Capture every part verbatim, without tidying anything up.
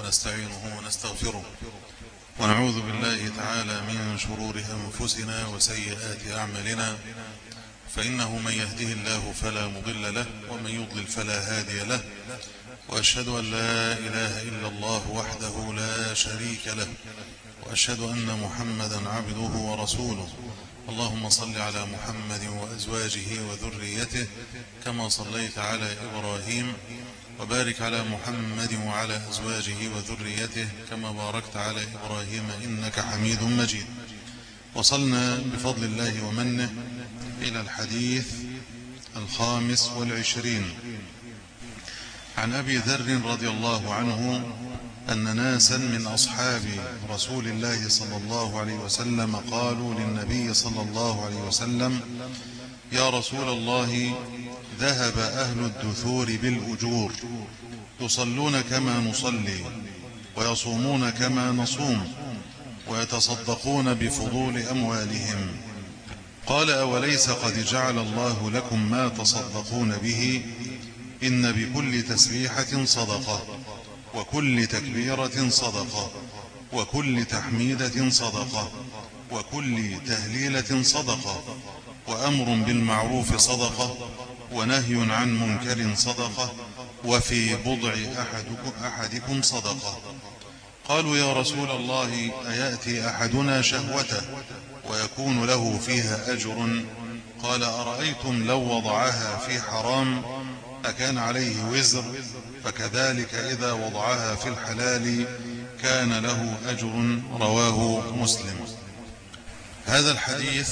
ونستعينه ونستغفره ونعوذ بالله تعالى من شرور أنفسنا وسيئات أعمالنا، فإنه من يهده الله فلا مضل له ومن يضلل فلا هادي له، وأشهد أن لا إله إلا الله وحده لا شريك له، وأشهد أن محمدا عبده ورسوله. اللهم صل على محمد وأزواجه وذريته كما صليت على إبراهيم، وبارك على محمد وعلى أزواجه وذريته كما باركت على إبراهيم إنك حميد مجيد. وصلنا بفضل الله ومنه إلى الحديث الخامس والعشرين عن أبي ذر رضي الله عنه أن ناسا من أصحاب رسول الله صلى الله عليه وسلم قالوا للنبي صلى الله عليه وسلم: يا رسول الله، ذهب أهل الدثور بالأجور، يصلون كما نصلي ويصومون كما نصوم ويتصدقون بفضول أموالهم. قال: أوليس قد جعل الله لكم ما تصدقون به؟ إن بكل تسبيحة صدقة، وكل تكبيرة صدقة، وكل تحميدة صدقة، وكل تهليلة صدقة، وأمر بالمعروف صدقة، ونهي عن منكر صدقة، وفي بضع أحدكم, أحدكم صدقة. قالوا: يا رسول الله، أيأتي أحدنا شهوته ويكون له فيها أجر؟ قال: أرأيتم لو وضعها في حرام أكان عليه وزر؟ فكذلك إذا وضعها في الحلال كان له أجر. رواه مسلم. هذا الحديث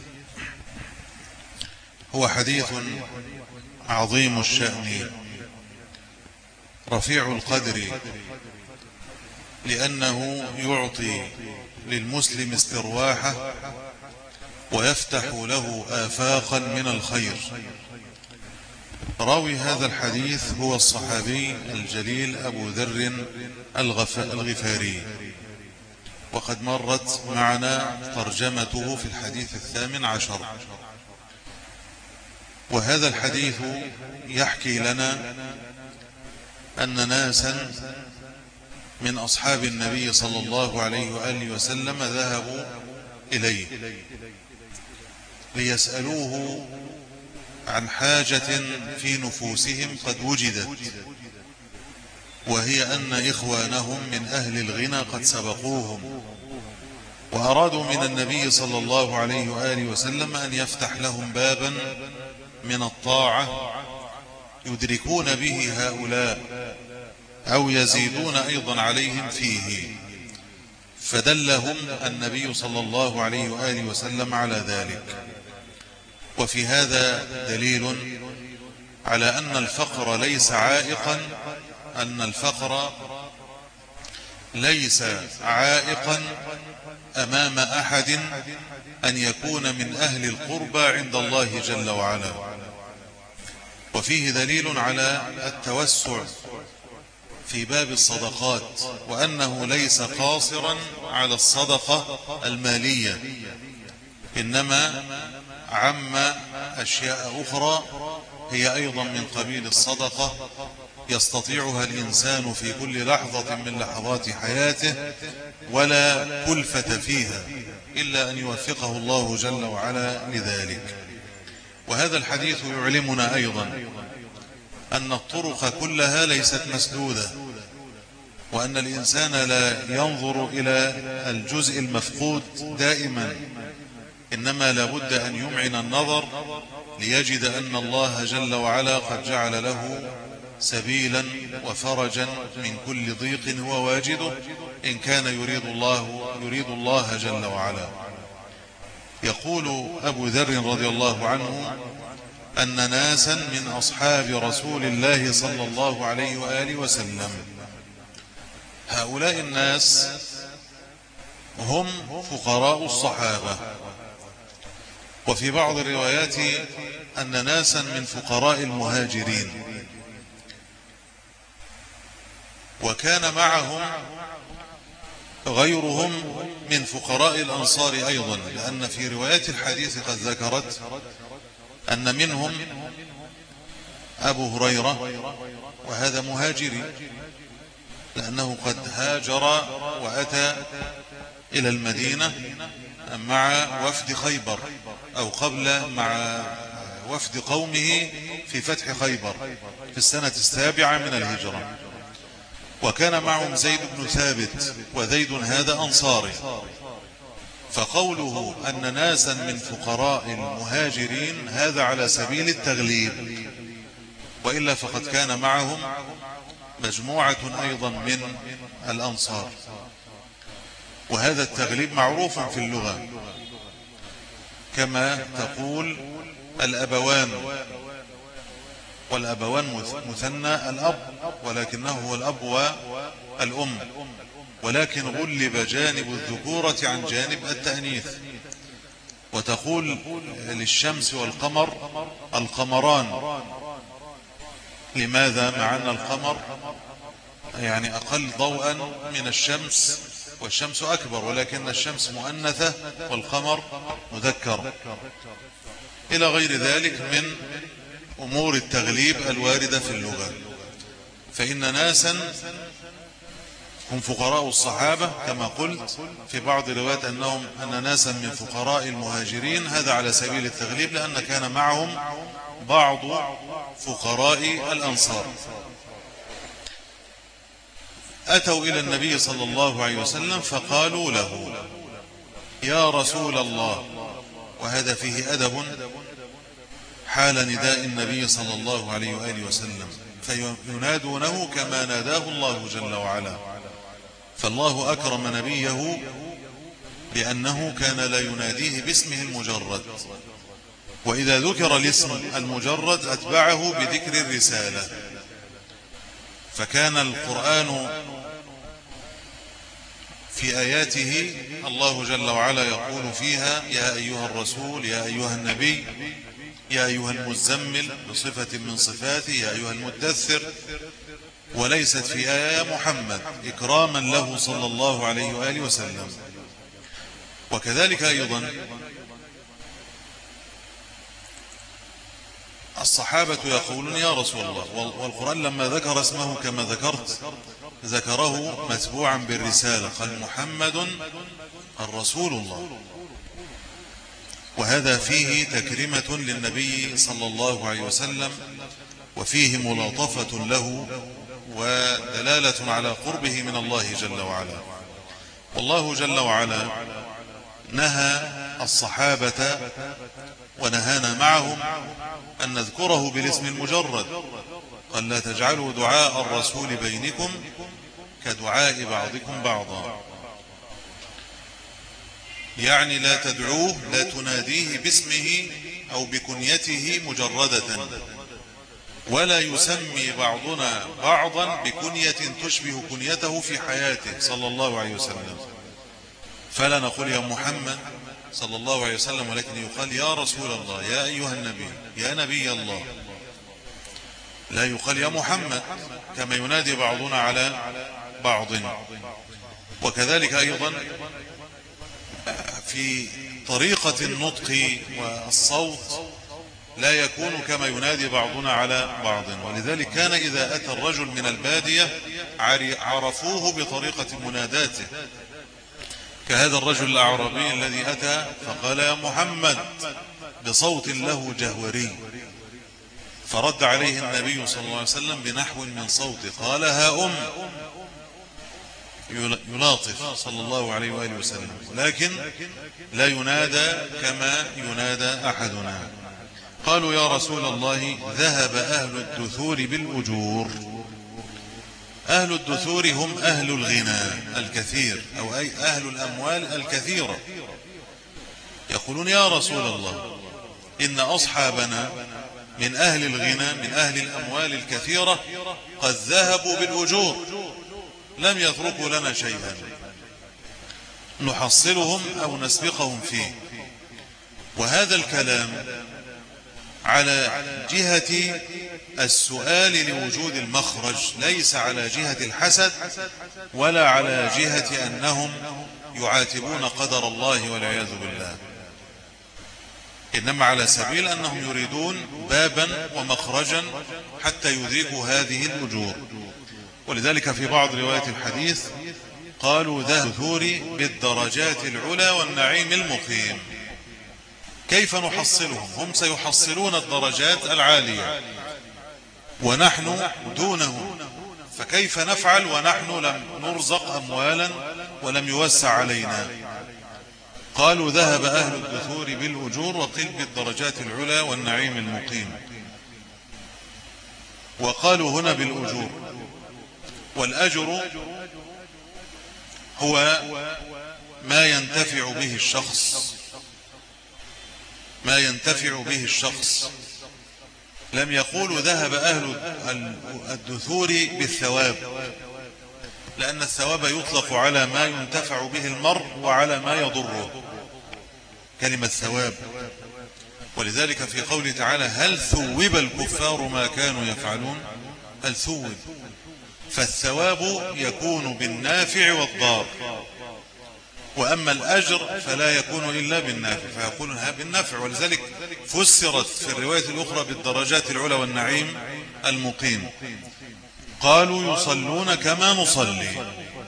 هو حديث عظيم الشأن رفيع القدر، لأنه يعطي للمسلم استرواحه ويفتح له آفاقا من الخير. راوي هذا الحديث هو الصحابي الجليل أبو ذر الغفاري، وقد مرت معنا ترجمته في الحديث الثامن عشر. وهذا الحديث يحكي لنا أن ناسا من أصحاب النبي صلى الله عليه وآله وسلم ذهبوا إليه ليسألوه عن حاجة في نفوسهم قد وجدت، وهي أن إخوانهم من أهل الغنى قد سبقوهم، وأرادوا من النبي صلى الله عليه وآله وسلم أن يفتح لهم بابا من الطاعة يدركون به هؤلاء أو يزيدون أيضا عليهم فيه، فدلهم النبي صلى الله عليه وآله وسلم على ذلك. وفي هذا دليل على أن الفقر ليس عائقا أن الفقر ليس عائقا أمام أحد أن يكون من أهل القربى عند الله جل وعلا. وفيه دليل على التوسع في باب الصدقات، وأنه ليس قاصرا على الصدقة المالية، إنما عم أشياء أخرى هي أيضا من قبيل الصدقة يستطيعها الإنسان في كل لحظة من لحظات حياته ولا كلفة فيها إلا أن يوفقه الله جل وعلا لذلك. وهذا الحديث يعلمنا أيضا أن الطرق كلها ليست مسدودة، وأن الإنسان لا ينظر إلى الجزء المفقود دائما، إنما لابد أن يمعن النظر ليجد أن الله جل وعلا قد جعل له سبيلا وفرجا من كل ضيق هو واجده إن كان يريد الله يريد الله جل وعلا. يقول أبو ذر رضي الله عنه أن ناسا من أصحاب رسول الله صلى الله عليه وآله وسلم، هؤلاء الناس هم فقراء الصحابة، وفي بعض الروايات أن ناسا من فقراء المهاجرين، وكان معهم غيرهم من فقراء الأنصار أيضا، لأن في روايات الحديث قد ذكرت أن منهم أبو هريرة، وهذا مهاجري، لأنه قد هاجر وأتى إلى المدينة مع وفد خيبر، أو قبل مع وفد قومه في فتح خيبر في السنة السابعة من الهجرة، وكان معهم زيد بن ثابت، وزيد هذا أنصاري. فقوله أن ناسا من فقراء المهاجرين هذا على سبيل التغليب، وإلا فقد كان معهم مجموعة أيضا من الأنصار، وهذا التغليب معروف في اللغة، كما تقول الأبوان، والأبوان مثنى الأب، ولكنه هو الأب والأم، ولكن غلب جانب الذكورة عن جانب التأنيث. وتقول للشمس والقمر القمران. لماذا؟ مع أن القمر يعني أقل ضوءا من الشمس، والشمس أكبر، ولكن الشمس مؤنثة والقمر مذكر، إلى غير ذلك من أمور التغليب الواردة في اللغة. فإن ناسا هم فقراء الصحابة كما قلت في بعض الروايات أنهم أن ناسا من فقراء المهاجرين، هذا على سبيل التغليب، لأن كان معهم بعض فقراء الأنصار. أتوا إلى النبي صلى الله عليه وسلم فقالوا له يا رسول الله، وهذا فيه أدب حال نداء النبي صلى الله عليه وآله وسلم، فينادونه كما ناداه الله جل وعلا. فالله أكرم نبيه بأنه كان لا يناديه باسمه المجرد، وإذا ذكر الاسم المجرد أتبعه بذكر الرسالة. فكان القرآن في آياته الله جل وعلا يقول فيها يا أيها الرسول، يا أيها النبي، يا أيها المزمل بصفة من صفاته، يا أيها المدثر، وليست في آية محمد إكراما له صلى الله عليه وآله وسلم. وكذلك أيضا الصحابة يقولون يا رسول الله، والقرآن لما ذكر اسمه كما ذكرت ذكره متبوعا بالرسالة، قال محمد الرسول الله، وهذا فيه تكريمة للنبي صلى الله عليه وسلم، وفيه ملاطفة له ودلالة على قربه من الله جل وعلا. والله جل وعلا نهى الصحابة ونهانا معهم أن نذكره بالاسم المجرد، قال لا تجعلوا دعاء الرسول بينكم كدعاء بعضكم بعضا، يعني لا تدعوه، لا تناديه باسمه أو بكنيته مجردة، ولا يسمي بعضنا بعضا بكنية تشبه كنيته في حياته صلى الله عليه وسلم. فلا نقول يا محمد صلى الله عليه وسلم، ولكن يقال يا رسول الله، يا أيها النبي، يا نبي الله. لا يقال يا محمد كما ينادي بعضنا على بعض. وكذلك أيضا في طريقة النطق والصوت لا يكون كما ينادي بعضنا على بعض. ولذلك كان إذا أتى الرجل من البادية عرفوه بطريقة مناداته، كهذا الرجل الأعرابي الذي أتى فقال يا محمد بصوت له جهوري، فرد عليه النبي صلى الله عليه وسلم بنحو من صوته، قال ها أم، يلاطف صلى الله عليه وآله وسلم، لكن لا ينادى كما ينادى أحدنا. قالوا يا رسول الله ذهب أهل الدثور بالأجور. أهل الدثور هم أهل الغنى الكثير، أو أي أهل الأموال الكثيرة. يقولون يا رسول الله إن أصحابنا من أهل الغنى، من أهل الأموال الكثيرة، قد ذهبوا بالأجور، لم يتركوا لنا شيئا نحصلهم أو نسبقهم فيه. وهذا الكلام على جهة السؤال لوجود المخرج، ليس على جهة الحسد ولا على جهة أنهم يعاتبون قدر الله والعياذ بالله، إنما على سبيل أنهم يريدون بابا ومخرجا حتى يدركوا هذه الأجور. ولذلك في بعض رواية الحديث قالوا ذا الدثور بالدرجات العلى والنعيم المقيم. كيف نحصلهم؟ هم سيحصلون الدرجات العالية ونحن دونهم، فكيف نفعل ونحن لم نرزق أموالا ولم يوسع علينا؟ قالوا ذهب أهل الدثور بالأجور وقيل بالدرجات العلى والنعيم المقيم، وقالوا هنا بالأجور. والأجر هو ما ينتفع به الشخص، ما ينتفع به الشخص. لم يقولوا ذهب أهل الدثور بالثواب، لأن الثواب يطلق على ما ينتفع به المرء وعلى ما يضره، كلمة ثواب. ولذلك في قوله تعالى هل ثوب الكفار ما كانوا يفعلون، هل ثوب، فالثواب يكون بالنافع والضار، وأما الأجر فلا يكون إلا بالنافع، فيقولونها بالنافع. ولذلك فسرت في الرواية الأخرى بالدرجات العلى والنعيم المقيم. قالوا يصلون كما نصلي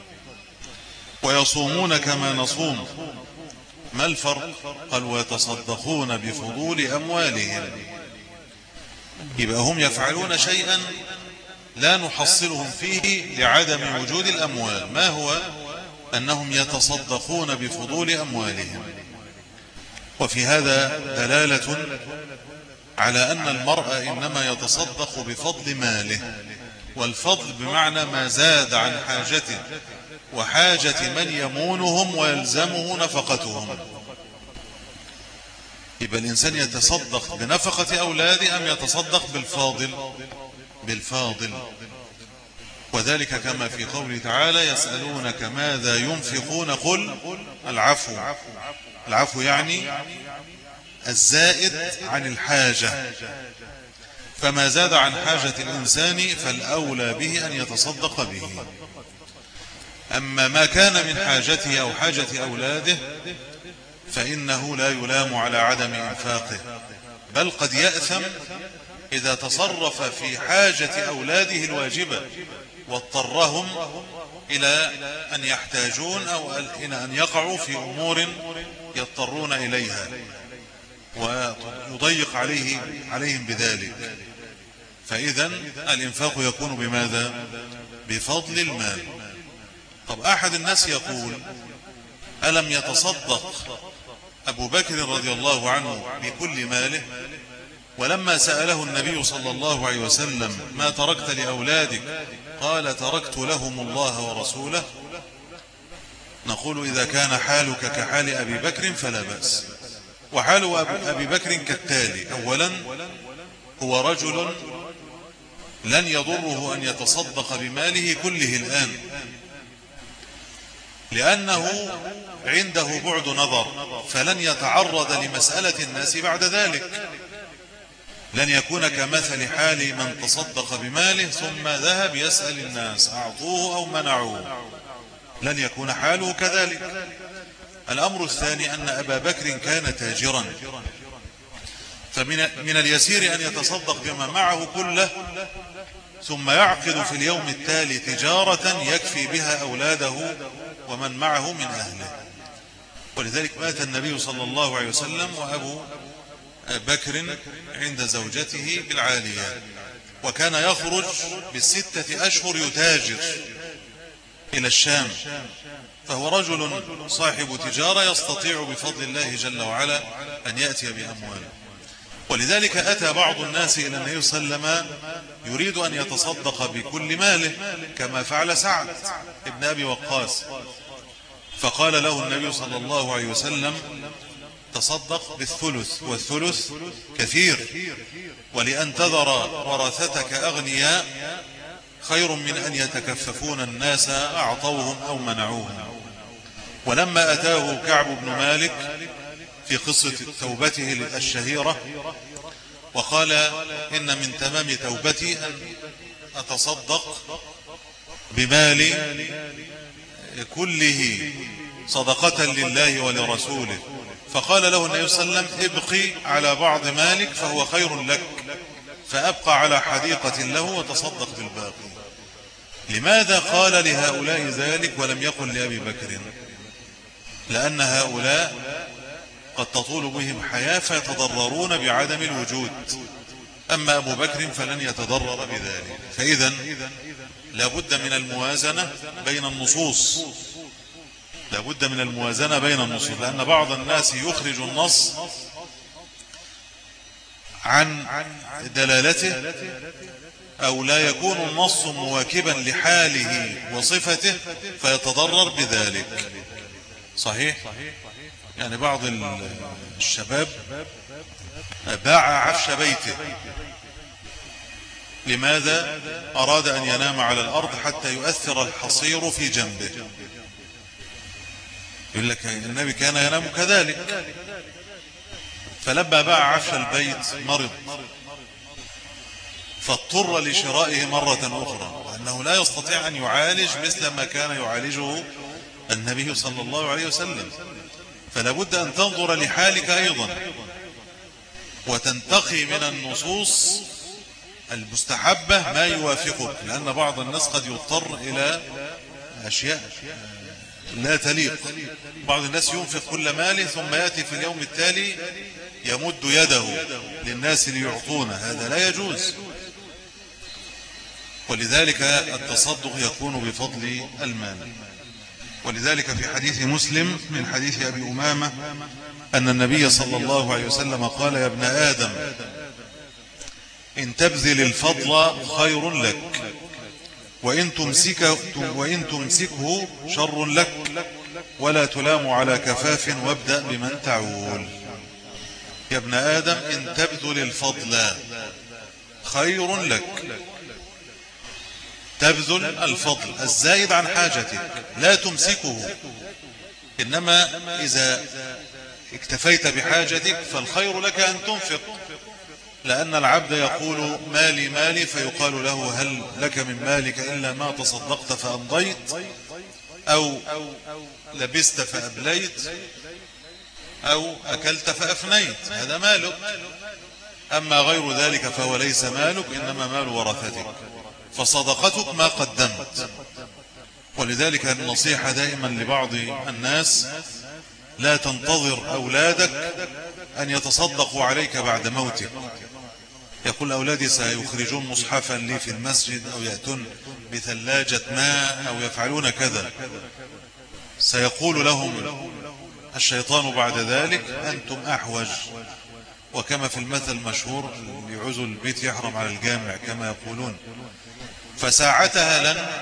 ويصومون كما نصوم، ما الفرق؟ قال ويتصدقون بفضول أموالهم. يبقى هم يفعلون شيئا لا نحصلهم فيه لعدم وجود الأموال. ما هو؟ أنهم يتصدقون بفضول أموالهم. وفي هذا دلالة على أن المرء إنما يتصدق بفضل ماله، والفضل بمعنى ما زاد عن حاجته وحاجة من يمونهم ويلزمه نفقتهم. يبقى الإنسان يتصدق بنفقة أولاده أم يتصدق بالفاضل؟ بالفاضل. وذلك كما في قوله تعالى يسألونك ماذا ينفقون قل العفو. العفو يعني الزائد عن الحاجة، فما زاد عن حاجة الإنسان فالأولى به أن يتصدق به. أما ما كان من حاجته أو حاجة أولاده فإنه لا يلام على عدم إنفاقه، بل قد يأثم إذا تصرف في حاجة أولاده الواجبة واضطرهم إلى أن يحتاجون أو إلى أن يقعوا في أمور يضطرون إليها ويضيق عليه عليهم بذلك. فإذا الإنفاق يكون بماذا؟ بفضل المال. طب أحد الناس يقول ألم يتصدق أبو بكر رضي الله عنه بكل ماله؟ ولما سأله النبي صلى الله عليه وسلم ما تركت لأولادك قال تركت لهم الله ورسوله. نقول إذا كان حالك كحال أبي بكر فلا بأس. وحال أبي بكر كالتالي: أولا هو رجل لن يضره أن يتصدق بماله كله الآن، لأنه عنده بعد نظر، فلن يتعرض لمسألة الناس بعد ذلك. لن يكون كمثل حال من تصدق بماله ثم ذهب يسأل الناس أعطوه أو منعوه، لن يكون حاله كذلك. الأمر الثاني أن أبا بكر كان تاجرا، فمن من اليسير أن يتصدق بما معه كله ثم يعقد في اليوم التالي تجارة يكفي بها أولاده ومن معه من أهله. ولذلك مات النبي صلى الله عليه وسلم وأبو بكر عند زوجته بالعالية، وكان يخرج بالستة أشهر يتاجر إلى الشام، فهو رجل صاحب تجارة يستطيع بفضل الله جل وعلا أن يأتي بأمواله. ولذلك أتى بعض الناس إلى النبي صلى الله عليه وسلم يريد أن يتصدق بكل ماله كما فعل سعد ابن أبي وقاص، فقال له النبي صلى الله عليه وسلم تصدق بالثلث، والثلث كثير، ولأن تذر ورثتك أغنياء خير من أن يتكففون الناس أعطوهم أو منعوهم. ولما أتاه كعب بن مالك في قصة توبته الشهيرة وقال إن من تمام توبتي أن أتصدق بمالي كله صدقة لله ولرسوله، فقال له النبي صلى الله عليه وسلم ابقي على بعض مالك فهو خير لك، فأبقى على حديقة له وتصدق بالباقي. لماذا قال لهؤلاء ذلك ولم يقل لأبي بكر؟ لأن هؤلاء قد تطول بهم حياة فيتضررون بعدم الوجود، أما أبو بكر فلن يتضرر بذلك. فإذا لابد من الموازنة بين النصوص، لابد من الموازنة بين النصوص، لأن بعض الناس يخرج النص عن دلالته، أو لا يكون النص مواكبا لحاله وصفته فيتضرر بذلك. صحيح؟ يعني بعض الشباب باع عفش بيته. لماذا؟ أراد أن ينام على الأرض حتى يؤثر الحصير في جنبه. يقول لك النبي كان ينام كذلك. فلما باع عفش البيت مرض، فاضطر لشرائه مرة أخرى، لأنه لا يستطيع أن يعالج مثل ما كان يعالجه النبي صلى الله عليه وسلم. فلا بد أن تنظر لحالك أيضا وتنتقي من النصوص المستحبة ما يوافقك، لأن بعض الناس قد يضطر إلى أشياء لا تليق. بعض الناس ينفق كل ماله ثم يأتي في اليوم التالي يمد يده للناس ليعطونه، هذا لا يجوز. ولذلك التصدق يكون بفضل المال. ولذلك في حديث مسلم من حديث أبي أمامة أن النبي صلى الله عليه وسلم قال: يا ابن آدم إن تبذل الفضل خير لك، وإن تمسكه, وإن تمسكه شر لك، ولا تلام على كفاف، وابدأ بمن تعول. يا ابن آدم إن تبذل الفضل خير لك، تبذل الفضل الزائد عن حاجتك، لا تمسكه، إنما إذا اكتفيت بحاجتك فالخير لك أن تنفق، لأن العبد يقول مالي مالي، فيقال له هل لك من مالك إلا ما تصدقت فأمضيت، أو لبست فأبليت، أو أكلت فأفنيت، هذا مالك. أما غير ذلك فهو ليس مالك، إنما مال ورثتك، فصدقتك ما قدمت. ولذلك النصيحة دائما لبعض الناس: لا تنتظر أولادك أن يتصدقوا عليك بعد موتك. يقول أولادي سيخرجون مصحفا لي في المسجد، أو يأتون بثلاجة ماء، أو يفعلون كذا. سيقول لهم الشيطان بعد ذلك: أنتم أحوج. وكما في المثل المشهور: اللي يعوز البيت يحرم على الجامع، كما يقولون. فساعتها لن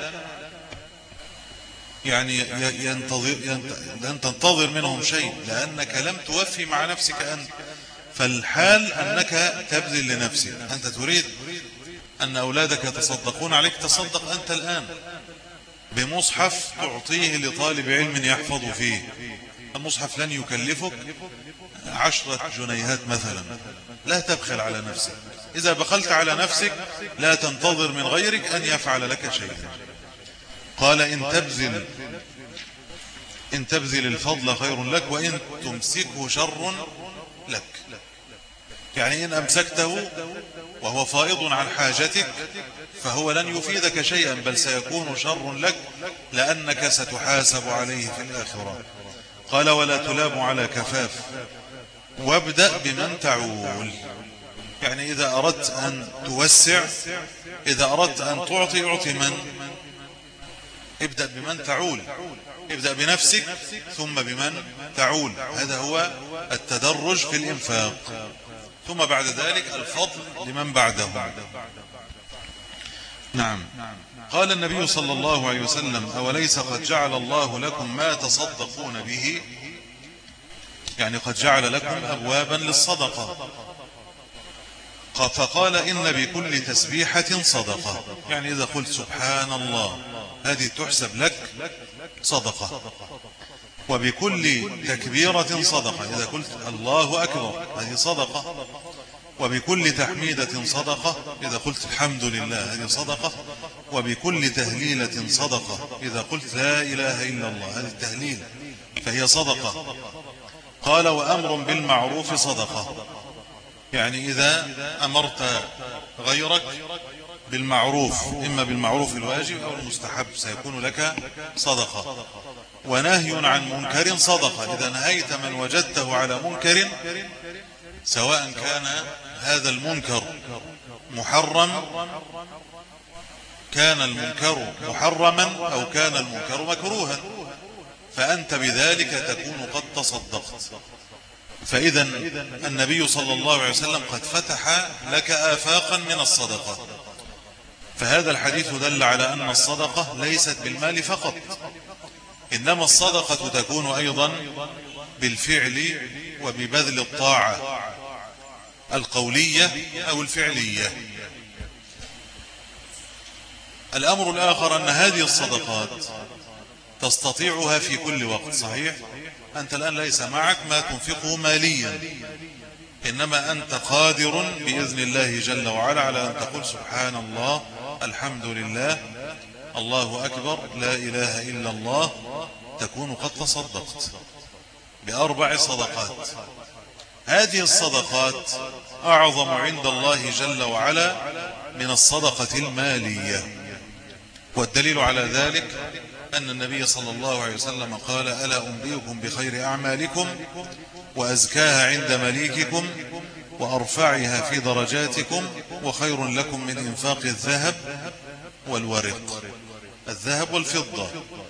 يعني ينتظر لن تنتظر منهم شيء، لأنك لم توفي مع نفسك أنت. فالحال أنك تبذل لنفسك. أنت تريد أن أولادك يتصدقون عليك، تصدق أنت الآن بمصحف تعطيه لطالب علم يحفظ فيه. المصحف لن يكلفك عشرة جنيهات مثلا، لا تبخل على نفسك. إذا بخلت على نفسك لا تنتظر من غيرك أن يفعل لك شيئا. قال: إن تبذل إن تبذل الفضل خير لك، وإن تمسكه شر لك. يعني إن أمسكته وهو فائض عن حاجتك فهو لن يفيدك شيئا، بل سيكون شر لك، لأنك ستحاسب عليه في الآخرة. قال: ولا تلام على كفاف، وابدأ بمن تعول. يعني إذا أردت أن توسع، إذا أردت أن تعطي، أعطي من؟ ابدأ بمن تعول، ابدأ بنفسك ثم بمن تعول. هذا هو التدرج في الإنفاق، ثم بعد ذلك الفضل لمن بعده. نعم. قال النبي صلى الله عليه وسلم: أوليس قد جعل الله لكم ما تصدقون به؟ يعني قد جعل لكم أبوابا للصدقة. فقال: إن بكل تسبيحة صدقة. يعني إذا قلت سبحان الله هذه تحسب لك صدقة، وبكل تكبيرة صدقة. إذا قلت الله أكبر هذه صدقة، وبكل تحميدة صدقة. إذا قلت الحمد لله هذه صدقة، وبكل تهليلة صدقة. إذا قلت لا إله إلا الله هذه التهليل فهي صدقة. قال: وأمر بالمعروف صدقة. يعني إذا أمرت غيرك بالمعروف، إما بالمعروف الواجب أو المستحب، سيكون لك صدقة. ونهي عن منكر صدقة، إذا نهيت من وجدته على منكر، سواء كان هذا المنكر محرم كان المنكر محرما أو كان المنكر مكروها، فأنت بذلك تكون قد تصدقت. فإذا النبي صلى الله عليه وسلم قد فتح لك آفاقا من الصدقة. فهذا الحديث دل على أن الصدقة ليست بالمال فقط، إنما الصدقة تكون أيضا بالفعل وببذل الطاعة القولية أو الفعلية. الأمر الآخر أن هذه الصدقات تستطيعها في كل وقت. صحيح، أنت الآن ليس معك ما تنفقه ماليا، إنما أنت قادر بإذن الله جل وعلا على أن تقول سبحان الله، الحمد لله، الله أكبر، لا إله إلا الله، تكون قد تصدقت بأربع صدقات. هذه الصدقات أعظم عند الله جل وعلا من الصدقة المالية، والدليل على ذلك أن النبي صلى الله عليه وسلم قال: ألا أنبئكم بخير أعمالكم وأزكاها عند مليككم وأرفعها في درجاتكم وخير لكم من إنفاق الذهب والورق، الذهب والفضة.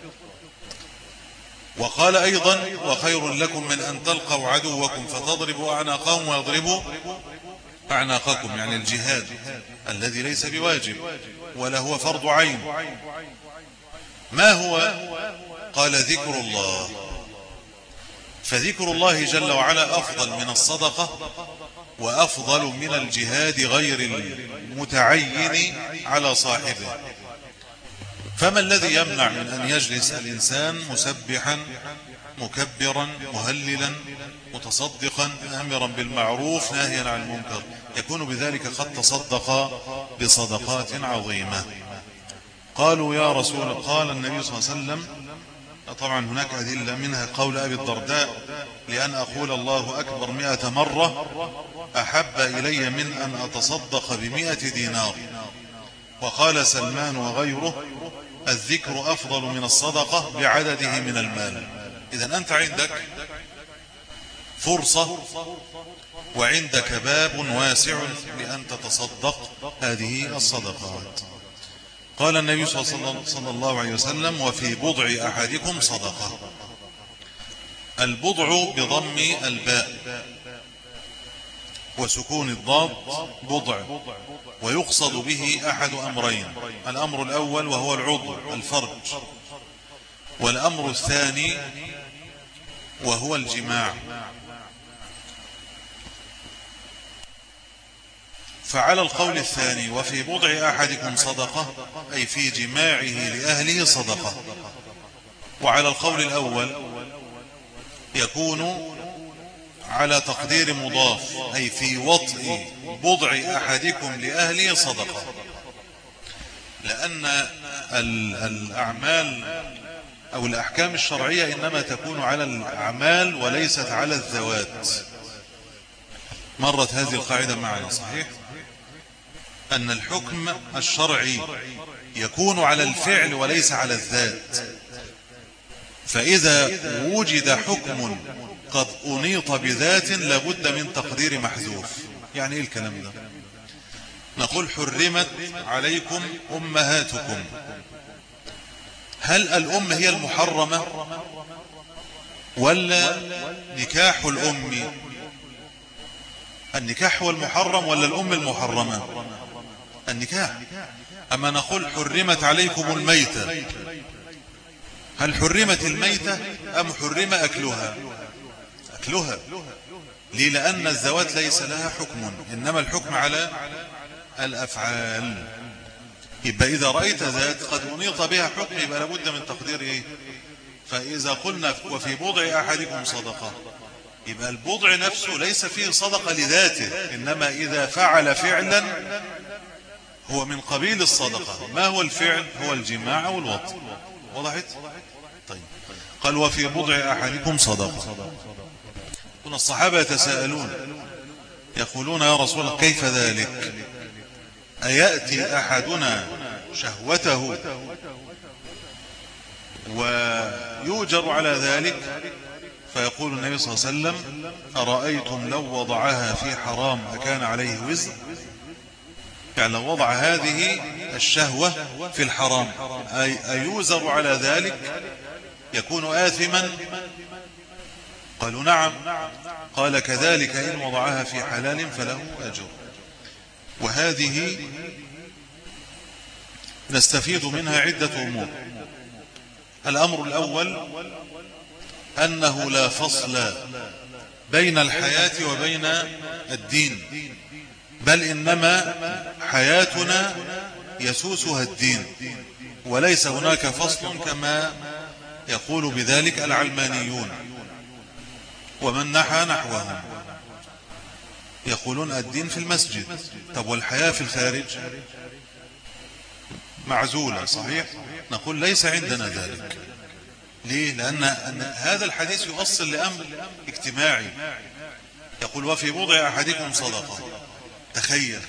وقال أيضا: وخير لكم من أن تلقوا عدوكم فتضربوا أعناقهم ويضربوا أعناقكم، يعني الجهاد الذي ليس بواجب ولا هو فرض عين. ما هو؟ قال: ذكر الله. فذكر الله جل وعلا أفضل من الصدقة وأفضل من الجهاد غير المتعين على صاحبه. فما الذي يمنع من أن يجلس الإنسان مسبحا مكبرا مهللا متصدقا آمرا بالمعروف ناهيا عن المنكر؟ يكون بذلك قد تصدق بصدقات عظيمة. قالوا يا رسول، قال النبي صلى الله عليه وسلم، طبعا هناك أدلة منها قول أبي الدرداء: لأن أقول الله أكبر مئة مرة أحب إلي من أن أتصدق بمئة دينار. وقال سلمان وغيره: الذكر أفضل من الصدقة بعدده من المال. إذن أنت عندك فرصة وعندك باب واسع لأن تتصدق هذه الصدقات. قال النبي صلى الله عليه وسلم: وفي بضع أحدكم صدقة. البضع بضم الباء وسكون الضاد بضع، ويقصد به أحد أمرين: الأمر الأول وهو العضو الفرج، والأمر الثاني وهو الجماع. فعلى القول الثاني وفي بضع أحدكم صدقة، أي في جماعه لأهله صدقة. وعلى القول الأول يكون على تقدير مضاف، أي في وطء بضع أحدكم لأهله صدقة، لأن الأعمال أو الأحكام الشرعية إنما تكون على الأعمال وليست على الذوات. مرت هذه القاعدة معنا، صحيح؟ أن الحكم الشرعي يكون على الفعل وليس على الذات. فإذا وجد حكم قد أنيط بذات لابد من تقدير محذوف. يعني إيه الكلام ده؟ نقول: حرمت عليكم أمهاتكم. هل الأم هي المحرمة ولا نكاح الأم؟ النكاح هو المحرم ولا الأم المحرمة؟ النكاح. أما نقول حرمت عليكم الميتة، هل حرمت الميتة أم حرم أكلها؟ أكلها. ليه؟ لأن الذوات ليس لها حكم، إنما الحكم على الأفعال. يبقى إذا رأيت ذات قد أنيط بها حكم يبقى لابد من تقدير إيه؟ فإذا قلنا وفي بضع أحدكم صدقة، يبقى البضع نفسه ليس فيه صدقة لذاته، إنما إذا فعل فعلا هو من قبيل الصدقة. ما هو الفعل؟ هو الجماع والوطء. وضحت؟ طيب. قال: وفي بضع أحدكم صدقة. كنا الصحابة يتساءلون يقولون: يا رسول الله كيف ذلك؟ أيأتي أحدنا شهوته ويؤجر على ذلك؟ فيقول النبي صلى الله عليه وسلم: أرأيتم لو وضعها في حرام أكان عليه وزر؟ يعني لو وضع هذه الشهوة في الحرام أي أيوزر على ذلك، يكون آثما؟ قالوا نعم. قال: كذلك إن وضعها في حلال فله أجر. وهذه نستفيد منها عدة أمور. الأمر الأول أنه لا فصل بين الحياة وبين الدين، بل إنما حياتنا يسوسها الدين، وليس هناك فصل كما يقول بذلك العلمانيون ومن نحى نحوهم، يقولون الدين في المسجد. طب والحياة في الخارج معزولة، صحيح؟ نقول ليس عندنا ذلك. ليه؟ لأن هذا الحديث يؤصل لأمر اجتماعي، يقول: وفي بضع أحدكم صدقة. تخيل.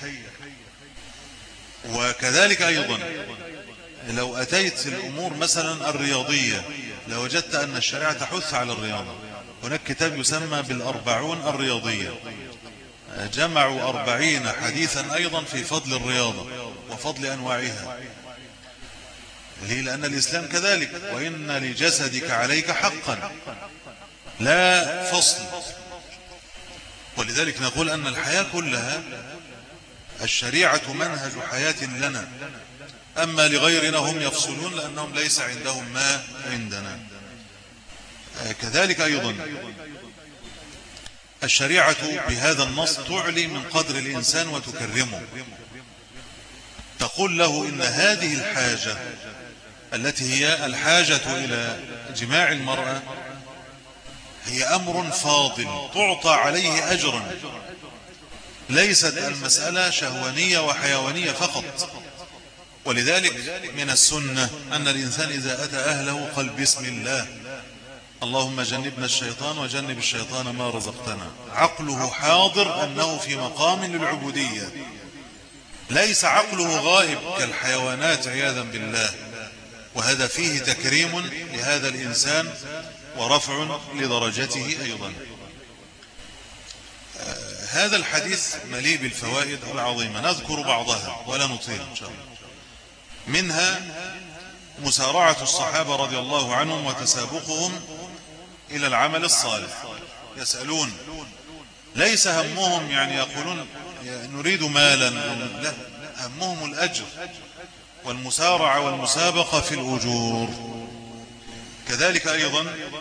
وكذلك أيضا لو أتيت الأمور مثلا الرياضية، لوجدت أن الشريعة تحث على الرياضة. هناك كتاب يسمى بالأربعون الرياضية، جمعوا أربعين حديثا أيضا في فضل الرياضة وفضل أنواعها. ليه؟ لأن الإسلام كذلك: وإن لجسدك عليك حقا، لا فصل. ولذلك نقول أن الحياة كلها الشريعة منهج حياة لنا، أما لغيرنا هم يفصلون لأنهم ليس عندهم ما عندنا. كذلك أيضا الشريعة بهذا النص تعلي من قدر الإنسان وتكرمه، تقول له إن هذه الحاجة التي هي الحاجة إلى جماع المرأة هي أمر فاضل تعطى عليه أجرا، ليست المسألة شهوانية وحيوانية فقط. ولذلك من السنة أن الإنسان إذا أتى أهله قال: بسم الله، اللهم جنبنا الشيطان وجنب الشيطان ما رزقتنا. عقله حاضر أنه في مقام للعبودية، ليس عقله غائب كالحيوانات عياذا بالله. وهذا فيه تكريم لهذا الإنسان ورفع لدرجته أيضا. آه هذا الحديث مليء بالفوائد العظيمة، نذكر بعضها ولا نطيل إن شاء الله. منها مسارعة الصحابة رضي الله عنهم وتسابقهم إلى العمل الصالح. يسألون، ليس همهم يعني يقولون نريد مالا، لا، همهم الأجر والمسارعة والمسابقة في الأجور. كذلك أيضا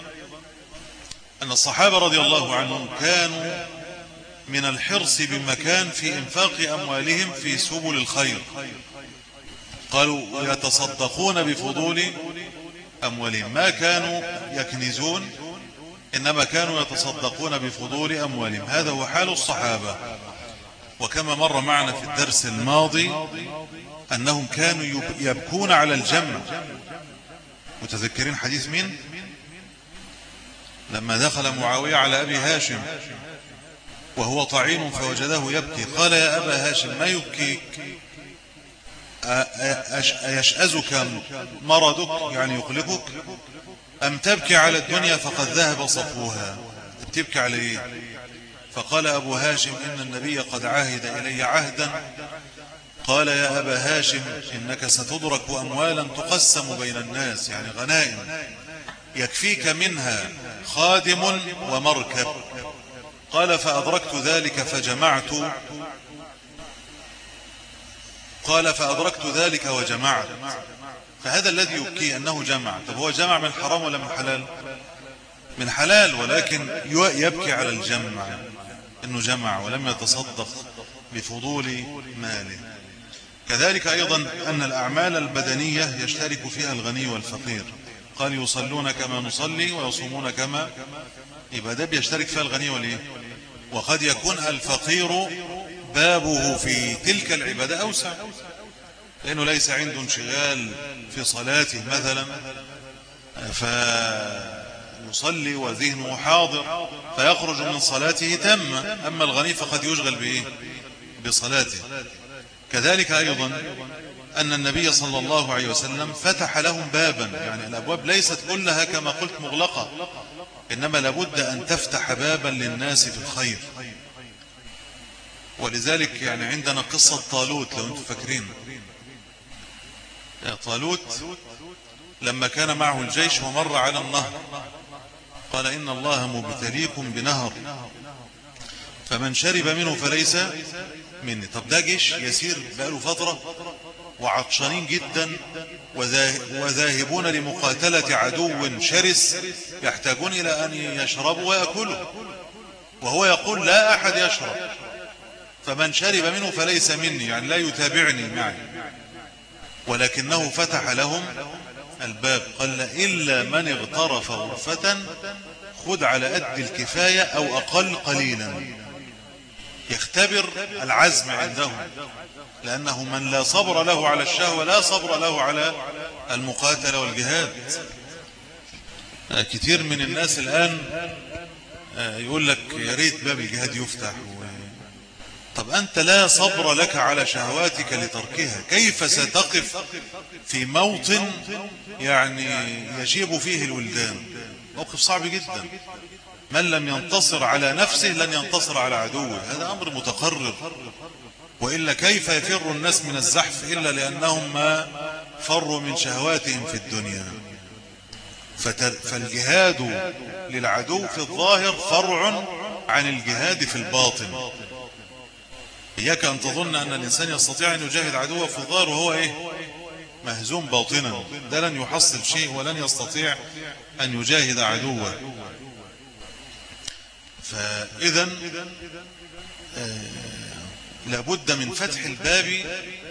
أن الصحابة رضي الله عنهم كانوا من الحرص بمكان في إنفاق أموالهم في سبل الخير. قالوا: يتصدقون بفضول أموالهم، ما كانوا يكنزون، إنما كانوا يتصدقون بفضول أموالهم. هذا هو حال الصحابة. وكما مر معنا في الدرس الماضي أنهم كانوا يبكون على الجمع. متذكرين حديث مين؟ لما دخل معاوية على أبي هاشم وهو طعين فوجده يبكي، قال: يا أبا هاشم ما يبكيك؟ أيشأزك مرضك يعني يقلقك، أم تبكي على الدنيا فقد ذهب صفوها؟ تبكي على إيه؟ فقال أبو هاشم: إن النبي قد عاهد إلي عهدا. قال: يا أبا هاشم إنك ستدرك أموالا تقسم بين الناس، يعني غنائم، يكفيك منها خادم ومركب. قال: فأدركت ذلك فجمعت قال فأدركت ذلك وجمعت. فهذا الذي يبكي أنه جمع. طب هو جمع من حرام ولا من حلال؟ من حلال، ولكن يبكي على الجمع، أنه جمع ولم يتصدق بفضول ماله. كذلك أيضا أن الأعمال البدنية يشترك فيها الغني والفقير. قال: يصلون كما نصلي ويصومون كما، يبقى ده بيشترك فيها الغني والإيه؟ وقد يكون الفقير بابه في تلك العبادة أوسع، لأنه ليس عنده انشغال في صلاته مثلا فيصلي وذهنه حاضر فيخرج من صلاته تامة. أما الغني فقد يشغل بإيه؟ بصلاته. كذلك أيضا أن النبي صلى الله عليه وسلم فتح لهم بابا، يعني الأبواب ليست كلها كما قلت مغلقة، إنما لابد أن تفتح بابا للناس في الخير. ولذلك يعني عندنا قصة طالوت لو أنتم فاكرين. طالوت لما كان معه الجيش ومر على النهر قال إن الله مبتليكم بنهر فمن شرب منه فليس مني. طب ده جيش يسير بقاله فترة وعطشانين جدا وذاهبون لمقاتلة عدو شرس يحتاجون إلى أن يشربوا ويأكلوا، وهو يقول لا أحد يشرب، فمن شرب منه فليس مني، يعني لا يتابعني معي. ولكنه فتح لهم الباب، قال إلا من اغترف غرفة خذ على قد الكفاية أو أقل قليلا، يختبر العزم عندهم، لأنه من لا صبر له على الشهوة لا صبر له على المقاتلة والجهاد. كتير من الناس الآن يقول لك يا ريت باب الجهاد يفتح و... طب أنت لا صبر لك على شهواتك لتركها، كيف ستقف في موطن يعني يشيب فيه الولدان؟ موقف صعب جدا. من لم ينتصر على نفسه لن ينتصر على عدوه، هذا أمر متقرر. وإلا كيف يفر الناس من الزحف إلا لأنهم ما فروا من شهواتهم في الدنيا. فالجهاد للعدو في الظاهر فرع عن الجهاد في الباطن. إياك أن تظن أن الإنسان يستطيع أن يجاهد عدوه في الظاهر وهو إيه؟ مهزوم باطنا، ده لن يحصل شيء ولن يستطيع أن يجاهد عدوه. فإذا آه لابد من فتح الباب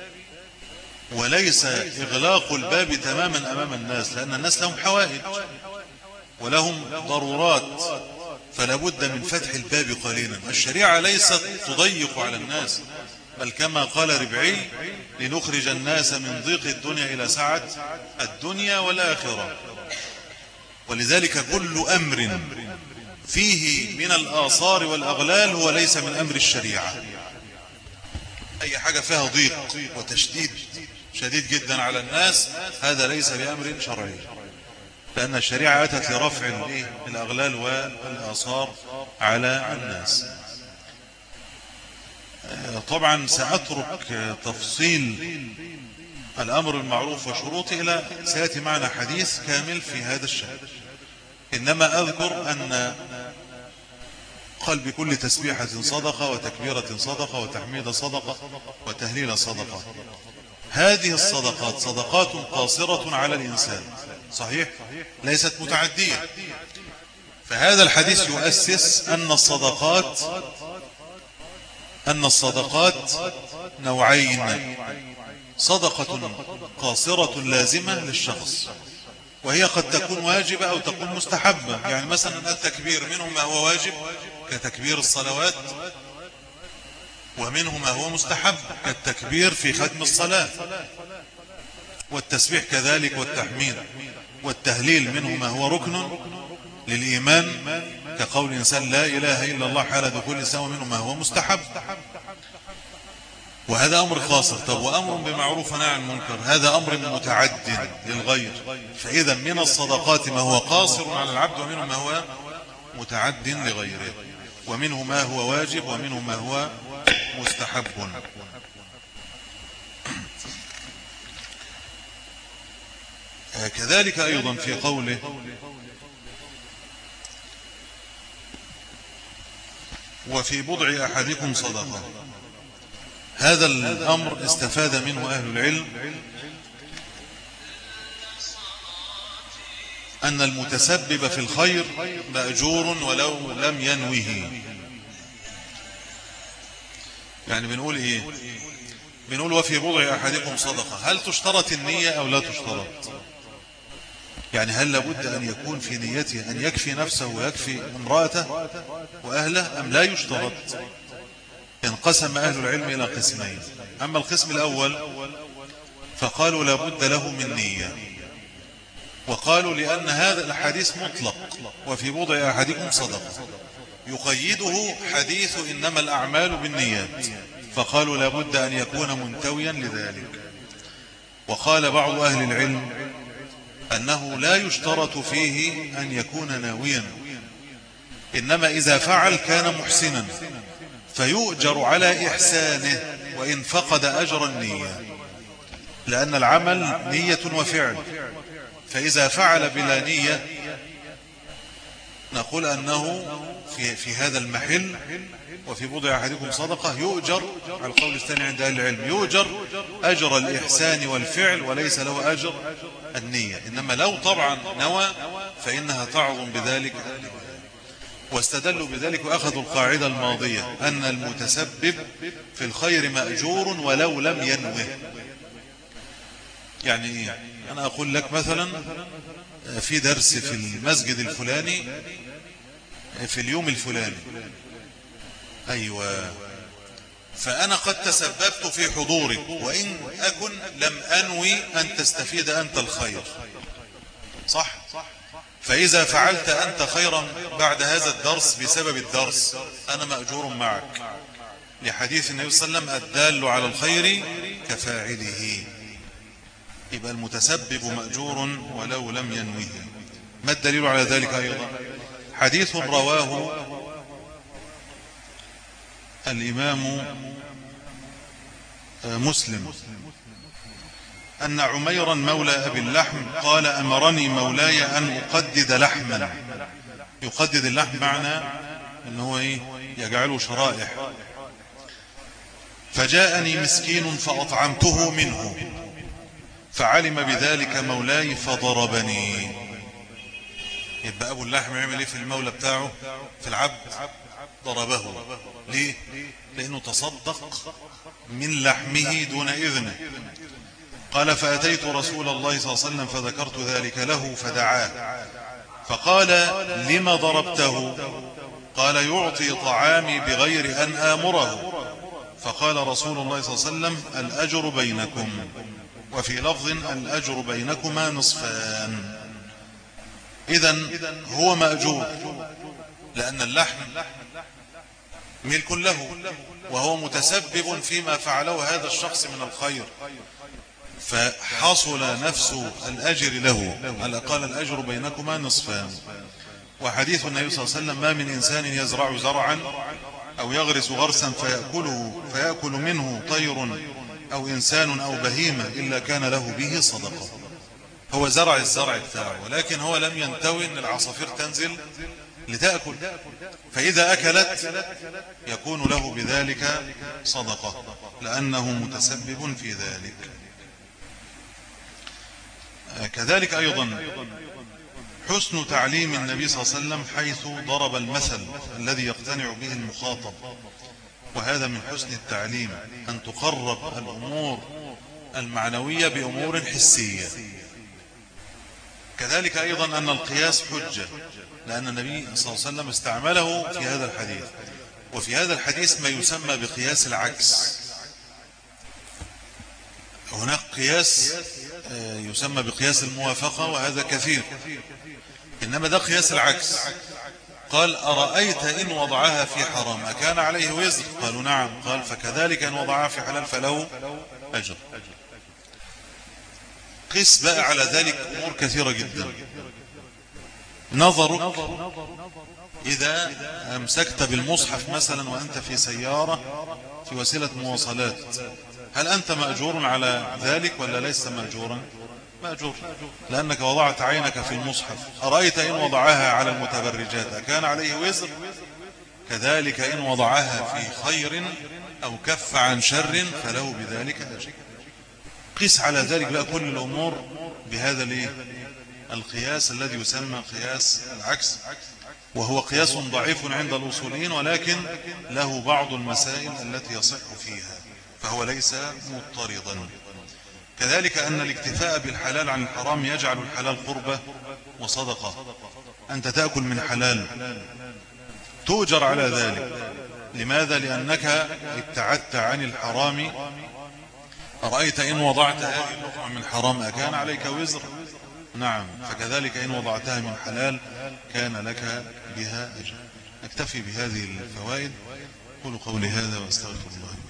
وليس إغلاق الباب تماما أمام الناس، لأن الناس لهم حوائج ولهم ضرورات، فلابد من فتح الباب قليلا. الشريعة ليست تضيق على الناس، بل كما قال ربعي لنخرج الناس من ضيق الدنيا إلى سعة الدنيا والآخرة. ولذلك كل أمر فيه من الآثار والأغلال هو ليس من أمر الشريعة. أي حاجة فيها ضيق وتشديد شديد جدا على الناس هذا ليس بأمر شرعي، لأن الشريعة أتت لرفع الأغلال والآثار على الناس. طبعا سأترك تفصيل الأمر المعروف وشروطه إلى سيأتي معنا حديث كامل في هذا الشأن، إنما أذكر أن قال بكل تسبيحة صدقة وتكبيرة صدقة وتحميد صدقة وتهليل صدقة. هذه الصدقات صدقات قاصرة على الإنسان، صحيح ليست متعدية. فهذا الحديث يؤسس أن الصدقات أن الصدقات نوعين: صدقة قاصرة لازمة للشخص، وهي قد تكون واجبة أو تكون مستحبة. يعني مثلا التكبير منه ما هو واجب كتكبير الصلوات، ومنه ما هو مستحب كالتكبير في ختم الصلاة، والتسبيح كذلك والتحميد، والتهليل منه ما هو ركن للإيمان كقول الإنسان لا إله إلا الله حال دخول الإسلام، ومنه ما هو مستحب، وهذا أمر قاصر. طب وأمر بمعروف ونهي عن المنكر هذا أمر متعد للغير. فإذا من الصدقات ما هو قاصر على العبد، ومنه ما هو متعد لغيره، ومنه ما هو واجب، ومنه ما هو مستحب. كذلك أيضا في قوله وفي بضع أحدكم صدقة، هذا الأمر استفاد منه أهل العلم أن المتسبب في الخير مأجور ولو لم ينوه. يعني بنقول إيه؟ بنقول وفي بضع أحدكم صدقة، هل تشترط النية أو لا تشترط؟ يعني هل لابد أن يكون في نيته أن يكفي نفسه ويكفي امرأته وأهله أم لا يشترط؟ انقسم أهل العلم إلى قسمين. أما القسم الأول فقالوا لابد له من نية، وقالوا لأن هذا الحديث مطلق وفي بضع أحدكم صدقة، يقيده حديث إنما الأعمال بالنيات، فقالوا لابد أن يكون منتويا لذلك. وقال بعض أهل العلم أنه لا يشترط فيه أن يكون ناويا، إنما إذا فعل كان محسنا فيؤجر على إحسانه وإن فقد أجر النية، لأن العمل نية وفعل، فإذا فعل بلا نية نقول أنه في, في هذا المحل وفي بضع أحدكم صدقة يؤجر، على القول الثاني عند أهل العلم يؤجر أجر الإحسان والفعل وليس له أجر النية، إنما لو طبعا نوى فإنها تعظم بذلك. واستدلوا بذلك وأخذوا القاعدة الماضية أن المتسبب في الخير مأجور ولو لم ينوه. يعني إيه؟ أنا أقول لك مثلا في درس في المسجد الفلاني في اليوم الفلاني، أيوة، فأنا قد تسببت في حضورك وإن أكن لم أنوي أن تستفيد أنت الخير، صح؟ فإذا فعلت أنت خيرا بعد هذا الدرس بسبب الدرس أنا مأجور معك، لحديث النبي صلى الله عليه وسلم الدال على الخير كفاعله. يبقى المتسبب مأجور ولو لم ينوه. ما الدليل على ذلك أيضا؟ حديث رواه الإمام مسلم أن عميرا مولى أبي اللحم قال أمرني مولاي أن أقدد لحما. يقدد اللحم معنى أنه إيه؟ يجعله شرائح. فجاءني مسكين فأطعمته منه فعلم بذلك مولاي فضربني. يبقى أبو اللحم يعمل إيه في المولى بتاعه في العبد؟ ضربه. ليه؟ لأنه تصدق من لحمه دون إذنه. قال فأتيت رسول الله صلى الله عليه وسلم فذكرت ذلك له فدعاه فقال لما ضربته؟ قال يعطي طعامي بغير أن آمره. فقال رسول الله صلى الله عليه وسلم الأجر بينكم، وفي لفظ الأجر بينكما نصفان. إذن هو مأجور لأن اللحم ملك له وهو متسبب فيما فعله هذا الشخص من الخير، فحصل نفس الأجر له. على قال الأجر بينكما نصفان. وحديث النبي صلى الله عليه وسلم ما من إنسان يزرع زرعا أو يغرس غرسا فيأكله فيأكل منه طير أو إنسان أو بهيمة إلا كان له به صدقة. هو زرع الزرع بتاعه ولكن هو لم ينتوي أن العصافير تنزل لتأكل، فإذا أكلت يكون له بذلك صدقة لأنه متسبب في ذلك. كذلك أيضا حسن تعليم النبي صلى الله عليه وسلم حيث ضرب المثل الذي يقتنع به المخاطب، وهذا من حسن التعليم أن تقرب الأمور المعنوية بأمور حسية. كذلك أيضا أن القياس حجة، لأن النبي صلى الله عليه وسلم استعمله في هذا الحديث. وفي هذا الحديث ما يسمى بقياس العكس. هناك قياس يسمى بقياس الموافقة وهذا كثير، إنما ده قياس العكس. قال أرأيت إن وضعها في حرام أكان عليه وزر؟ قالوا نعم. قال فكذلك إن وضعها في حلال فله أجر. قس بقى على ذلك أمور كثيرة جدا. نظرك إذا أمسكت بالمصحف مثلا وأنت في سيارة في وسيلة مواصلات، هل أنت مأجور على ذلك ولا ليس مأجورا؟ مأجور، لأنك وضعت عينك في المصحف. أرأيت إن وضعها على المتبرجات أكان عليه وزر؟ كذلك إن وضعها في خير أو كف عن شر فله بذلك أجر. قس على ذلك بقى كل الأمور بهذا القياس الذي يسمى قياس العكس، وهو قياس ضعيف عند الأصوليين ولكن له بعض المسائل التي يصح فيها، فهو ليس مضطردا. كذلك أن الاكتفاء بالحلال عن الحرام يجعل الحلال قربة وصدقة. أنت تأكل من حلال تؤجر على ذلك. لماذا؟ لأنك ابتعدت عن الحرام. أرأيت إن وضعت هذه اللقمة من حرام أكان عليك وزر؟ نعم. فكذلك إن وضعتها من حلال كان لك بها أجر. نكتفي بهذه الفوائد. قولوا قولي هذا واستغفر الله.